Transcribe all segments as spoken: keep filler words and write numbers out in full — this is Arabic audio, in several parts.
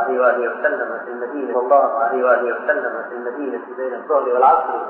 عليه وآله وسلم في المدينة والله عليه وآله وسلم في المدينة بين الظهر والعصر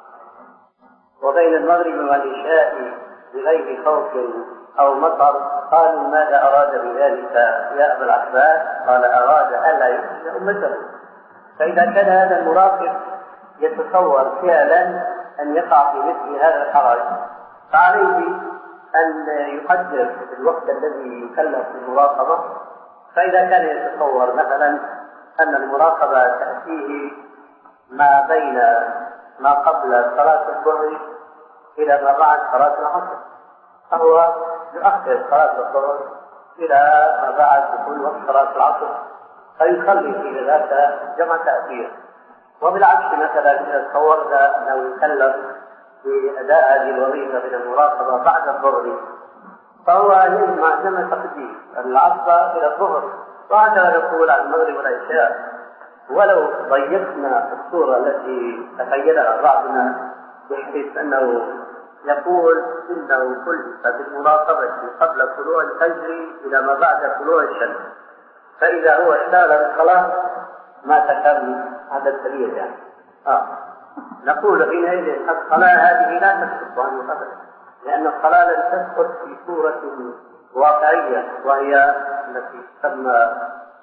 وبين المغرب والعشاء بغير خوف أو مطر. قالوا ماذا أراد بذلك يا أبا العباس؟ قال أراد ألا يخرج أمته. فإذا كان هذا المراقب يتصور فعلا أن يقع في مثل هذا الحرج فعليه أن يقدر الوقت الذي يكلف بالمراقبة. فإذا كان يتصور مثلا أن المراقبة تأتيه ما بين ما قبل صلاة الظهر إلى ما بعد صلاة العصر فهو يؤخر صلاة الظهر إلى ما بعد دخول وقت صلاة العصر فيصلي في ذاك جمع تأثير. وبالعكس مثلا إذا تصورنا أنه يكلف بأداء هذه الوظيفة من المراقبة بعد الظهر فهو يجمع جمع تقديم العصر إلى الظهر وهذا نقول عن المغرب والعشاء. ولو ضيقنا الصورة التي تخيلها بعضنا بحيث أنه يقول إنه كلف بالمراقبة قبل طلوع الفجر إلى ما بعد طلوع الشمس فإذا هو اشتغل الصلاة ما تكمل هذا الدليل يعني. آه. نقول حينئذ الصلاة هذه لا تسقط عن القدر لأن الصلاة لن تسقط في صورة واقعية وهي التي تسمى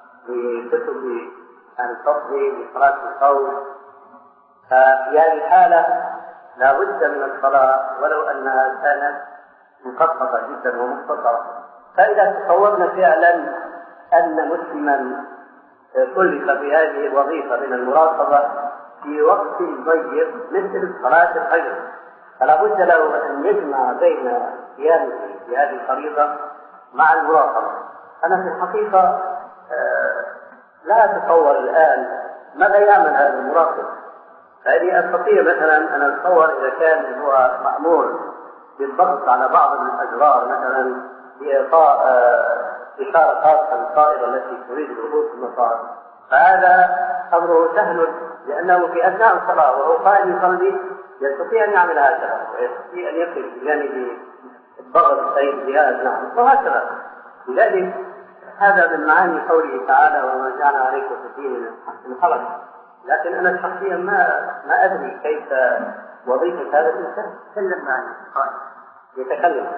بكتب الفضل بصلاة الخوف. ففي هذه الحالة لا بد من الصلاة ولو أنها كانت مخففة جدا ومختصرة. فإذا تصورنا فعلا أن مسلما كلف بهذه الوظيفة من المراقبة في وقت ضيق مثل صلاة الفجر فلا بد له أن يجمع بين قيامه بهذه الفريضة مع المراقبة. أنا في الحقيقة لا أتصور الآن ماذا يعمل هذا المراقب. فإني أستطيع مثلا أن أتصور إذا كان هو مأمور بالضغط على بعض الأزرار مثلا بإعطاء إشارة خاصة للطائرة التي تريد الهبوط في المطار فهذا أمره سهل لأنه في أثناء الصلاة وهو قائم يصلي يستطيع أن يعمل هكذا ويستطيع أن يقف بجانب الضغط أي الجهاز نعم وهكذا. لذلك هذا من معاني قوله تعالى وما جعل عليكم في الدين من حرج. لكن أنا شخصيا ما ما أدري كيف وظيفة هذا الإنسان. تكلم معي يتكلم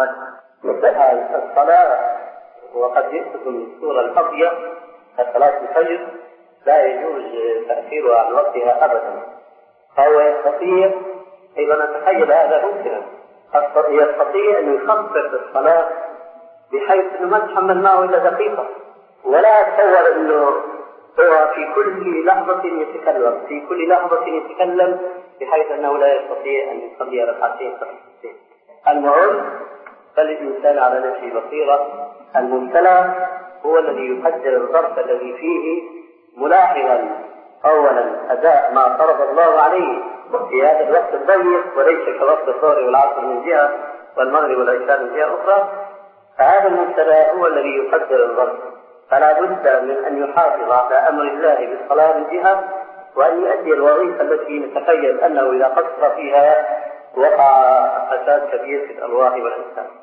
الصلاة وقد يكتب الصورة الفضية كصلاة الفجر لا يجوز تأخيرها عن وقتها أبدا فهو يستطيع أيضا نتخيل هذا ممكنا يستطيع أن يخفف الصلاة بحيث أنه ما تحمل معه إلا دقيقة ولا أتصور أنه هو في كل لحظة يتكلم في كل لحظة يتكلم بحيث أنه لا يستطيع أن يصلي ركعتين خفيفتين. المهم فالإنسان على نفسه بصيرة. المبتلى هو الذي يقدر الظرف الذي فيه ملاحظا أولا أداء ما فرض الله عليه في هذا الوقت الضيق وليس كوقت الظهر والعصر من جهة والمغرب والعشاء من جهة أخرى. فهذا المبتلى هو الذي يقدر الظرف فلا بد من أن يحافظ على أمر الله بالصلاة من جهة وأن يؤدي الوظيفة التي نتخيل أنه إذا قصر فيها وقع فساد كبير في الأرواح والإنسان.